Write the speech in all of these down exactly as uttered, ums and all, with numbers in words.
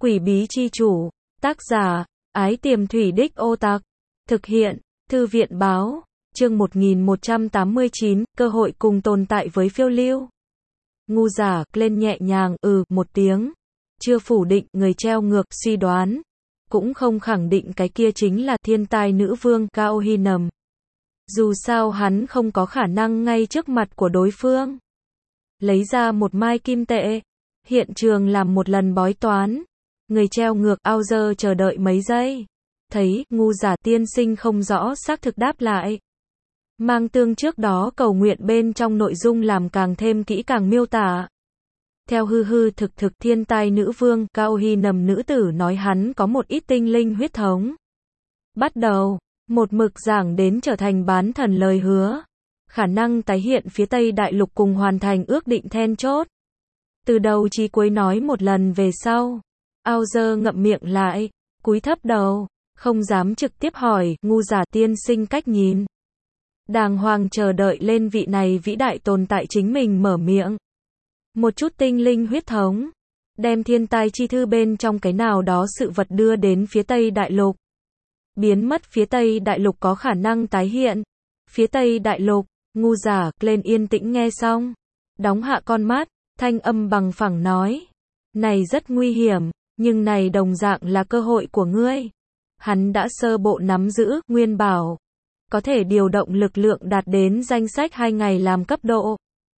Quỷ bí chi chủ, tác giả, Ái Tiềm Thủy Đích Ô Tạc, thực hiện, Thư viện báo, chương một nghìn một trăm tám mươi chín, cơ hội cùng tồn tại với phiêu lưu. Ngu giả, lên nhẹ nhàng, ừ, một tiếng. Chưa phủ định, người treo ngược, suy đoán. Cũng không khẳng định cái kia chính là thiên tai nữ vương, Cao Hy Nầm. Dù sao hắn không có khả năng ngay trước mặt của đối phương. Lấy ra một mai kim tệ. Hiện trường làm một lần bói toán. Người treo ngược, ao dơ chờ đợi mấy giây. Thấy, ngu giả tiên sinh không rõ xác thực đáp lại. Mang tương trước đó cầu nguyện bên trong nội dung làm càng thêm kỹ càng miêu tả. Theo hư hư thực thực thiên tai nữ vương, Cao Hy Nầm nữ tử nói hắn có một ít tinh linh huyết thống. Bắt đầu, một mực giảng đến trở thành bán thần lời hứa. Khả năng tái hiện phía Tây Đại Lục cùng hoàn thành ước định then chốt. Từ đầu chí cuối nói một lần về sau. Ao dơ ngậm miệng lại, cúi thấp đầu, không dám trực tiếp hỏi, ngu giả tiên sinh cách nhìn. Đàng hoàng chờ đợi lên vị này vĩ đại tồn tại chính mình mở miệng. Một chút tinh linh huyết thống, đem thiên tai chi thư bên trong cái nào đó sự vật đưa đến phía Tây Đại Lục. Biến mất phía Tây Đại Lục có khả năng tái hiện. Phía Tây Đại Lục, ngu giả, lên yên tĩnh nghe xong. Đóng hạ con mắt, thanh âm bằng phẳng nói. Này rất nguy hiểm, nhưng này đồng dạng là cơ hội của ngươi. Hắn đã sơ bộ nắm giữ, nguyên bảo. Có thể điều động lực lượng đạt đến danh sách hai ngày làm cấp độ.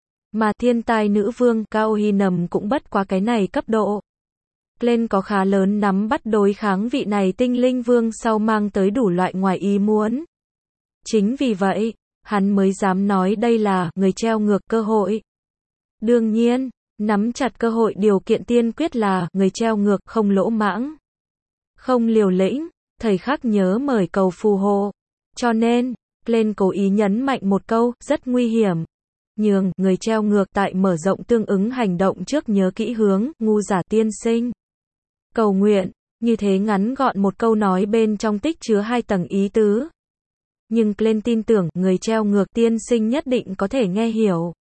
Mà thiên tai nữ vương, Cao Hy Nầm cũng bất quá cái này cấp độ. Lên có khá lớn nắm bắt đối kháng vị này tinh linh vương sau mang tới đủ loại ngoài ý muốn. Chính vì vậy, hắn mới dám nói đây là người treo ngược cơ hội. Đương nhiên, nắm chặt cơ hội điều kiện tiên quyết là người treo ngược không lỗ mãng. Không liều lĩnh, thời khắc nhớ mời cầu phù hộ. Cho nên, lên cố ý nhấn mạnh một câu, rất nguy hiểm. Nhường, người treo ngược tại mở rộng tương ứng hành động trước nhớ kỹ hướng, ngu giả tiên sinh. Cầu nguyện, như thế ngắn gọn một câu nói bên trong tích chứa hai tầng ý tứ. Nhưng lên tin tưởng, người treo ngược tiên sinh nhất định có thể nghe hiểu.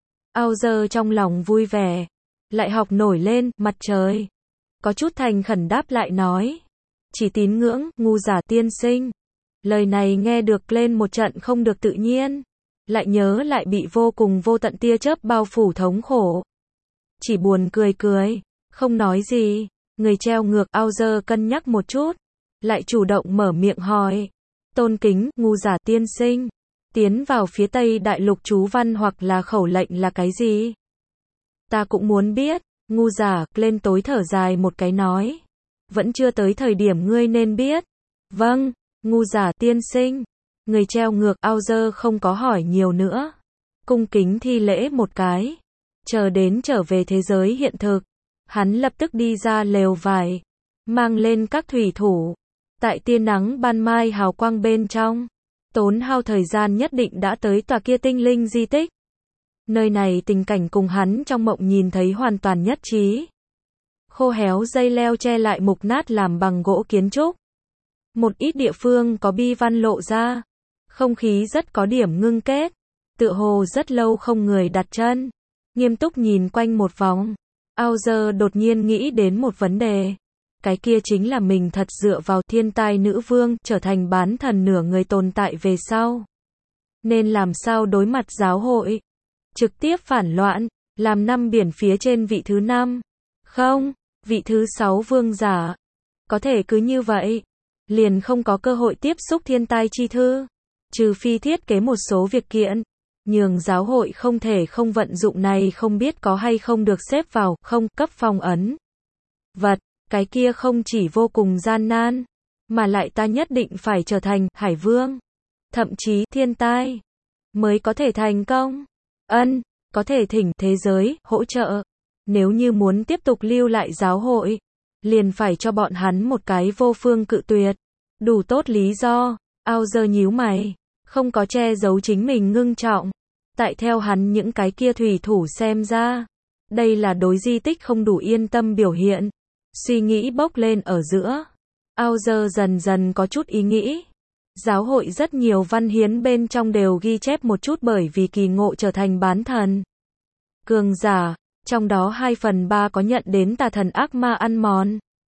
Ao dơ trong lòng vui vẻ. Lại học nổi lên, mặt trời. Có chút thành khẩn đáp lại nói. Chỉ tín ngưỡng, ngu giả tiên sinh. Lời này nghe được lên một trận không được tự nhiên. Lại nhớ lại bị vô cùng vô tận tia chớp bao phủ thống khổ. Chỉ buồn cười cười. Không nói gì. Người treo ngược, ao dơ cân nhắc một chút. Lại chủ động mở miệng hỏi. Tôn kính, ngu giả tiên sinh. Tiến vào phía Tây Đại Lục chú văn hoặc là khẩu lệnh là cái gì? Ta cũng muốn biết. Ngu giả, lên tối thở dài một cái nói. Vẫn chưa tới thời điểm ngươi nên biết. Vâng, ngu giả tiên sinh. Người treo ngược, ao dơ không có hỏi nhiều nữa. Cung kính thi lễ một cái. Chờ đến trở về thế giới hiện thực. Hắn lập tức đi ra lều vải. Mang lên các thủy thủ. Tại tia nắng ban mai hào quang bên trong. Tốn hao thời gian nhất định đã tới tòa kia tinh linh di tích. Nơi này tình cảnh cùng hắn trong mộng nhìn thấy hoàn toàn nhất trí. Khô héo dây leo che lại mục nát làm bằng gỗ kiến trúc. Một ít địa phương có bi văn lộ ra. Không khí rất có điểm ngưng kết. Tựa hồ rất lâu không người đặt chân. Nghiêm túc nhìn quanh một vòng. Ao dơ đột nhiên nghĩ đến một vấn đề. Cái kia chính là mình thật dựa vào thiên tai nữ vương, trở thành bán thần nửa người tồn tại về sau. Nên làm sao đối mặt giáo hội? Trực tiếp phản loạn, làm năm biển phía trên vị thứ năm. Không, vị thứ sáu vương giả. Có thể cứ như vậy. Liền không có cơ hội tiếp xúc thiên tai chi thư. Trừ phi thiết kế một số việc kiện. Nhường giáo hội không thể không vận dụng này không biết có hay không được xếp vào, không, cấp phong ấn. Vật. Cái kia không chỉ vô cùng gian nan, mà lại ta nhất định phải trở thành hải vương, thậm chí thiên tai, mới có thể thành công. Ân, có thể thỉnh thế giới, hỗ trợ. Nếu như muốn tiếp tục lưu lại giáo hội, liền phải cho bọn hắn một cái vô phương cự tuyệt. Đủ tốt lý do, ao dơ nhíu mày, không có che giấu chính mình ngưng trọng. Tại theo hắn những cái kia thủy thủ xem ra, đây là đối di tích không đủ yên tâm biểu hiện. Suy nghĩ bốc lên ở giữa. Ao dơ dần dần có chút ý nghĩ. Giáo hội rất nhiều văn hiến bên trong đều ghi chép một chút bởi vì kỳ ngộ trở thành bán thần. Cường giả, trong đó hai phần ba có nhận đến tà thần ác ma ăn mòn.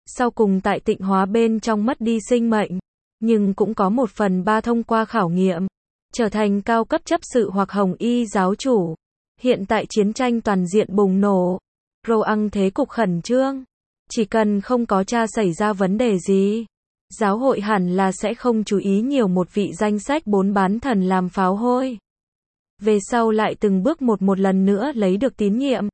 sau cùng tại tịnh hóa bên trong mất đi sinh mệnh, nhưng cũng có một phần ba thông qua khảo nghiệm, trở thành cao cấp chấp sự hoặc hồng y giáo chủ. Hiện tại chiến tranh toàn diện bùng nổ, Roang thế cục khẩn trương, chỉ cần không có tra xảy ra vấn đề gì, giáo hội hẳn là sẽ không chú ý nhiều một vị danh sách bốn bán thần làm pháo hôi. Về sau lại từng bước một một lần nữa lấy được tín nhiệm.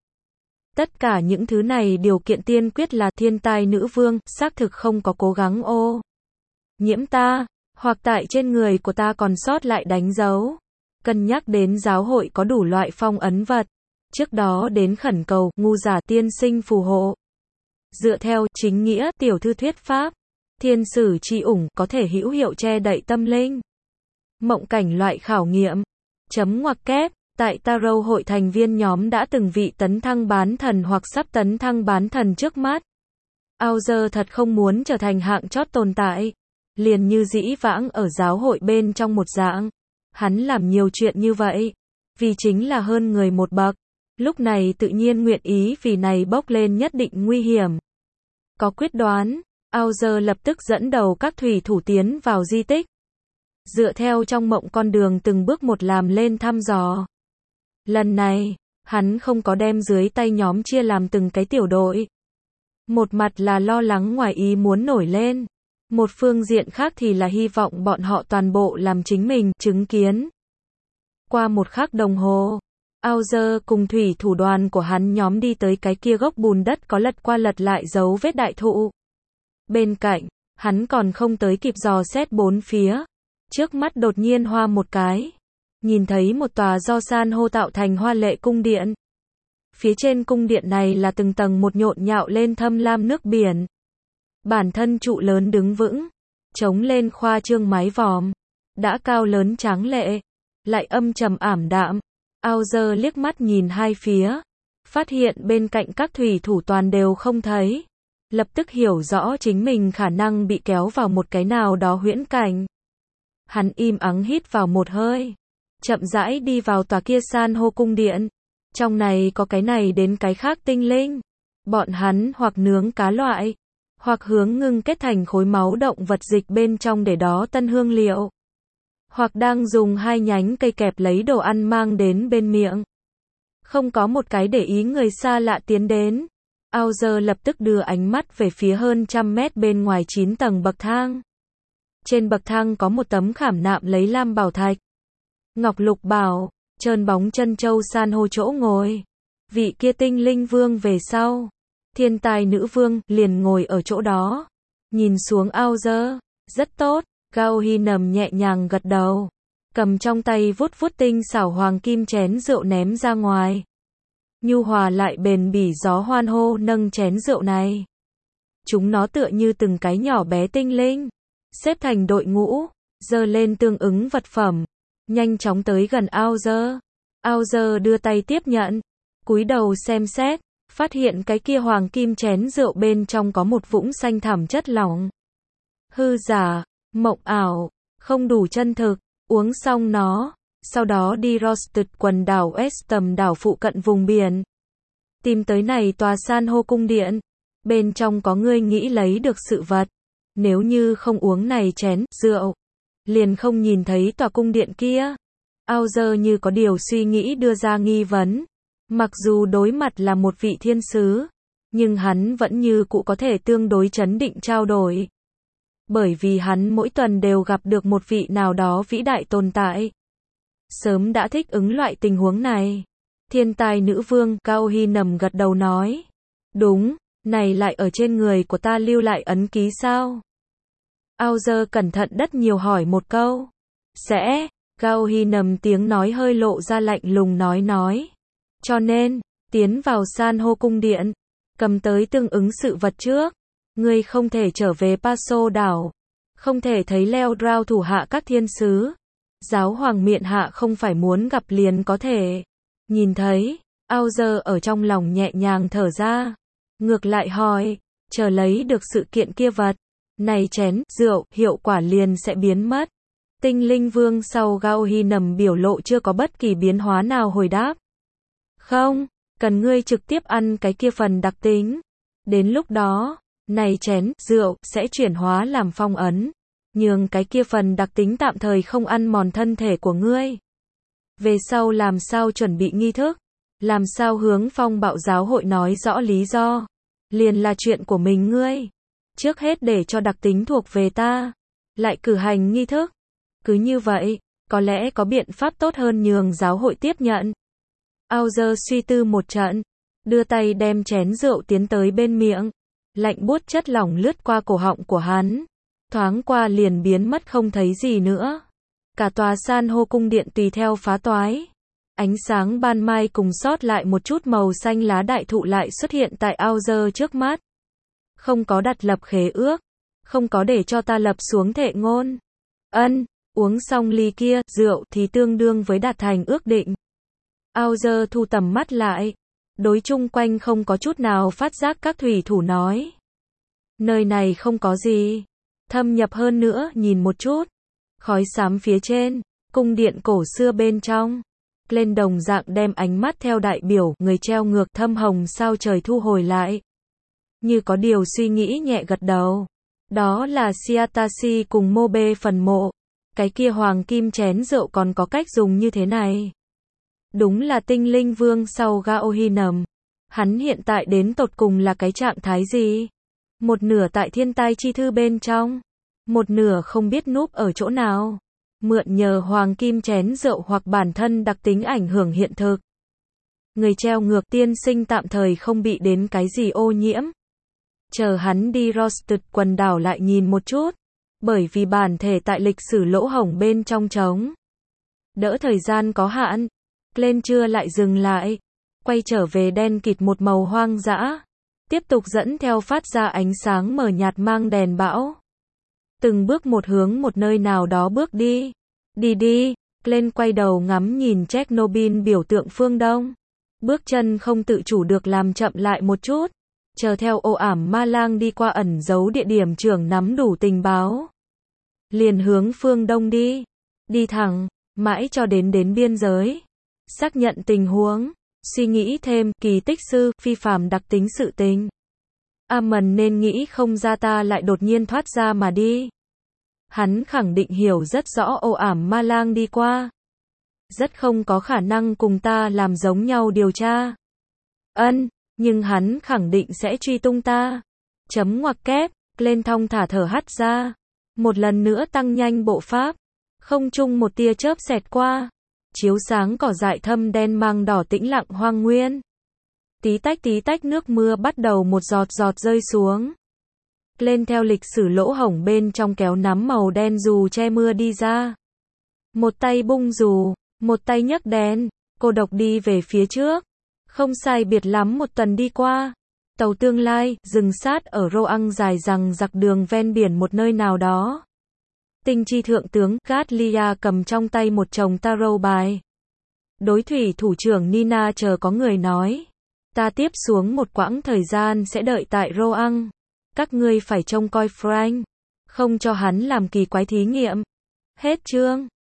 Tất cả những thứ này điều kiện tiên quyết là thiên tai nữ vương xác thực không có cố gắng ô nhiễm ta, hoặc tại trên người của ta còn sót lại đánh dấu. Cân nhắc đến giáo hội có đủ loại phong ấn vật, trước đó đến khẩn cầu ngu giả tiên sinh phù hộ. Dựa theo chính nghĩa tiểu thư thuyết pháp, thiên sử chi ủng có thể hữu hiệu che đậy tâm linh. Mộng cảnh loại khảo nghiệm. Chấm ngoặc kép. Tại Tarot hội thành viên nhóm đã từng vị tấn thăng bán thần hoặc sắp tấn thăng bán thần trước mắt. Auger thật không muốn trở thành hạng chót tồn tại. Liền như dĩ vãng ở giáo hội bên trong một dạng. Hắn làm nhiều chuyện như vậy. Vì chính là hơn người một bậc. Lúc này tự nhiên nguyện ý vì này bốc lên nhất định nguy hiểm. Có quyết đoán, Auger lập tức dẫn đầu các thủy thủ tiến vào di tích. Dựa theo trong mộng con đường từng bước một làm lên thăm dò. Lần này, hắn không có đem dưới tay nhóm chia làm từng cái tiểu đội. Một mặt là lo lắng ngoài ý muốn nổi lên. Một phương diện khác thì là hy vọng bọn họ toàn bộ làm chính mình chứng kiến. Qua một khắc đồng hồ, Auger cùng thủy thủ đoàn của hắn nhóm đi tới cái kia gốc bùn đất có lật qua lật lại dấu vết đại thụ. Bên cạnh, hắn còn không tới kịp dò xét bốn phía. Trước mắt đột nhiên hoa một cái. Nhìn thấy một tòa do san hô tạo thành hoa lệ cung điện. Phía trên cung điện này là từng tầng một nhộn nhạo lên thâm lam nước biển. Bản thân trụ lớn đứng vững, chống lên khoa trương mái vòm, đã cao lớn tráng lệ, lại âm trầm ảm đạm. Auger liếc mắt nhìn hai phía, phát hiện bên cạnh các thủy thủ toàn đều không thấy. Lập tức hiểu rõ chính mình khả năng bị kéo vào một cái nào đó huyễn cảnh. Hắn im ắng hít vào một hơi, chậm rãi đi vào tòa kia san hô cung điện. Trong này có cái này đến cái khác tinh linh. Bọn hắn hoặc nướng cá loại, hoặc hướng ngưng kết thành khối máu động vật dịch bên trong để đó tân hương liệu, hoặc đang dùng hai nhánh cây kẹp lấy đồ ăn mang đến bên miệng. Không có một cái để ý người xa lạ tiến đến. Auger lập tức đưa ánh mắt về phía hơn trăm mét bên ngoài chín tầng bậc thang. Trên bậc thang có một tấm khảm nạm lấy lam bảo thạch, ngọc lục bảo, trơn bóng chân châu san hô chỗ ngồi. Vị kia tinh linh vương về sau, thiên tài nữ vương liền ngồi ở chỗ đó. Nhìn xuống Auger, rất tốt. Gao Hy nầm nhẹ nhàng gật đầu, cầm trong tay vuốt vuốt tinh xảo hoàng kim chén rượu ném ra ngoài. Nhu hòa lại bền bỉ gió hoan hô nâng chén rượu này. Chúng nó tựa như từng cái nhỏ bé tinh linh, xếp thành đội ngũ, giơ lên tương ứng vật phẩm, nhanh chóng tới gần Auger. Auger đưa tay tiếp nhận, cúi đầu xem xét, phát hiện cái kia hoàng kim chén rượu bên trong có một vũng xanh thẳm chất lỏng. Hư giả, mộng ảo, không đủ chân thực. Uống xong nó, sau đó đi Rosted quần đảo West tầm đảo phụ cận vùng biển. Tìm tới này tòa san hô cung điện. Bên trong có ngươi nghĩ lấy được sự vật. Nếu như không uống này chén rượu, liền không nhìn thấy tòa cung điện kia. Auger như có điều suy nghĩ đưa ra nghi vấn. Mặc dù đối mặt là một vị thiên sứ, nhưng hắn vẫn như cũ có thể tương đối trấn định trao đổi. Bởi vì hắn mỗi tuần đều gặp được một vị nào đó vĩ đại tồn tại. Sớm đã thích ứng loại tình huống này. Thiên tài nữ vương, Gao Hy nầm gật đầu nói. Đúng, này lại ở trên người của ta lưu lại ấn ký sao? Auger cẩn thận đất nhiều hỏi một câu. Sẽ, Gao Hy nầm tiếng nói hơi lộ ra lạnh lùng nói nói. Cho nên, tiến vào san hô cung điện, cầm tới tương ứng sự vật trước. Ngươi không thể trở về Paso đảo, không thể thấy Leo Drow thủ hạ các thiên sứ. Giáo hoàng miện hạ không phải muốn gặp liền có thể nhìn thấy. Auger ở trong lòng nhẹ nhàng thở ra, ngược lại hỏi, chờ lấy được sự kiện kia vật, này chén rượu hiệu quả liền sẽ biến mất. Tinh linh vương sau Gao Hy nầm biểu lộ chưa có bất kỳ biến hóa nào hồi đáp. Không, cần ngươi trực tiếp ăn cái kia phần đặc tính. Đến lúc đó, này chén rượu sẽ chuyển hóa làm phong ấn, nhường cái kia phần đặc tính tạm thời không ăn mòn thân thể của ngươi. Về sau làm sao chuẩn bị nghi thức, làm sao hướng phong bạo giáo hội nói rõ lý do, liền là chuyện của mình ngươi. Trước hết để cho đặc tính thuộc về ta, lại cử hành nghi thức. Cứ như vậy, có lẽ có biện pháp tốt hơn nhường giáo hội tiếp nhận. Auger suy tư một trận, đưa tay đem chén rượu tiến tới bên miệng, lạnh buốt chất lỏng lướt qua cổ họng của hắn, thoáng qua liền biến mất không thấy gì nữa. Cả tòa san hô cung điện tùy theo phá toái. Ánh sáng ban mai cùng sót lại một chút màu xanh lá đại thụ lại xuất hiện tại Auger trước mắt. Không có đặt lập khế ước, không có để cho ta lập xuống thệ ngôn. Ân, uống xong ly kia, rượu thì tương đương với đạt thành ước định. Auger thu tầm mắt lại, đối chung quanh không có chút nào phát giác các thủy thủ nói. Nơi này không có gì. Thâm nhập hơn nữa, nhìn một chút. Khói xám phía trên, cung điện cổ xưa bên trong. Lên đồng dạng đem ánh mắt theo đại biểu, người treo ngược thâm hồng sao trời thu hồi lại. Như có điều suy nghĩ nhẹ gật đầu. Đó là Siatashi cùng Mobe phần mộ. Cái kia hoàng kim chén rượu còn có cách dùng như thế này. Đúng là tinh linh vương sau Gaohinam. Hắn hiện tại đến tột cùng là cái trạng thái gì? Một nửa tại thiên tai chi thư bên trong. Một nửa không biết núp ở chỗ nào. Mượn nhờ hoàng kim chén rượu hoặc bản thân đặc tính ảnh hưởng hiện thực. Người treo ngược tiên sinh tạm thời không bị đến cái gì ô nhiễm. Chờ hắn đi Rosted quần đảo lại nhìn một chút. Bởi vì bản thể tại lịch sử lỗ hổng bên trong trống. Đỡ thời gian có hạn. Lên chưa lại dừng lại. Quay trở về đen kịt một màu hoang dã. Tiếp tục dẫn theo phát ra ánh sáng mờ nhạt mang đèn bão. Từng bước một hướng một nơi nào đó bước đi. Đi đi, lên quay đầu ngắm nhìn Chernobyl biểu tượng phương Đông. Bước chân không tự chủ được làm chậm lại một chút. Chờ theo ồ ảm ma lang đi qua ẩn giấu địa điểm trưởng nắm đủ tình báo. Liền hướng phương Đông đi. Đi thẳng, mãi cho đến đến biên giới. Xác nhận tình huống. Suy nghĩ thêm, kỳ tích sư, phi phàm đặc tính sự tình. Amon nên nghĩ không ra ta lại đột nhiên thoát ra mà đi. Hắn khẳng định hiểu rất rõ ồ ảm ma lang đi qua. Rất không có khả năng cùng ta làm giống nhau điều tra. Ân, nhưng hắn khẳng định sẽ truy tung ta. Chấm ngoặc kép, lên thong thả thở hắt ra. Một lần nữa tăng nhanh bộ pháp. Không chung một tia chớp xẹt qua. Chiếu sáng cỏ dại thâm đen mang đỏ tĩnh lặng hoang nguyên. Tí tách tí tách nước mưa bắt đầu một giọt giọt rơi xuống. Lên theo lịch sử lỗ hổng bên trong kéo nắm màu đen dù che mưa đi ra. Một tay bung dù, một tay nhấc đèn, cô độc đi về phía trước. Không sai biệt lắm một tuần đi qua. Tàu tương lai, dừng sát ở Roang dài rằng giặc đường ven biển một nơi nào đó. Tinh chi thượng tướng Gatlia cầm trong tay một chồng tarot bài. Đối thủy thủ trưởng Nina chờ có người nói. Ta tiếp xuống một quãng thời gian sẽ đợi tại Roang. Các ngươi phải trông coi Frank. Không cho hắn làm kỳ quái thí nghiệm. Hết chương.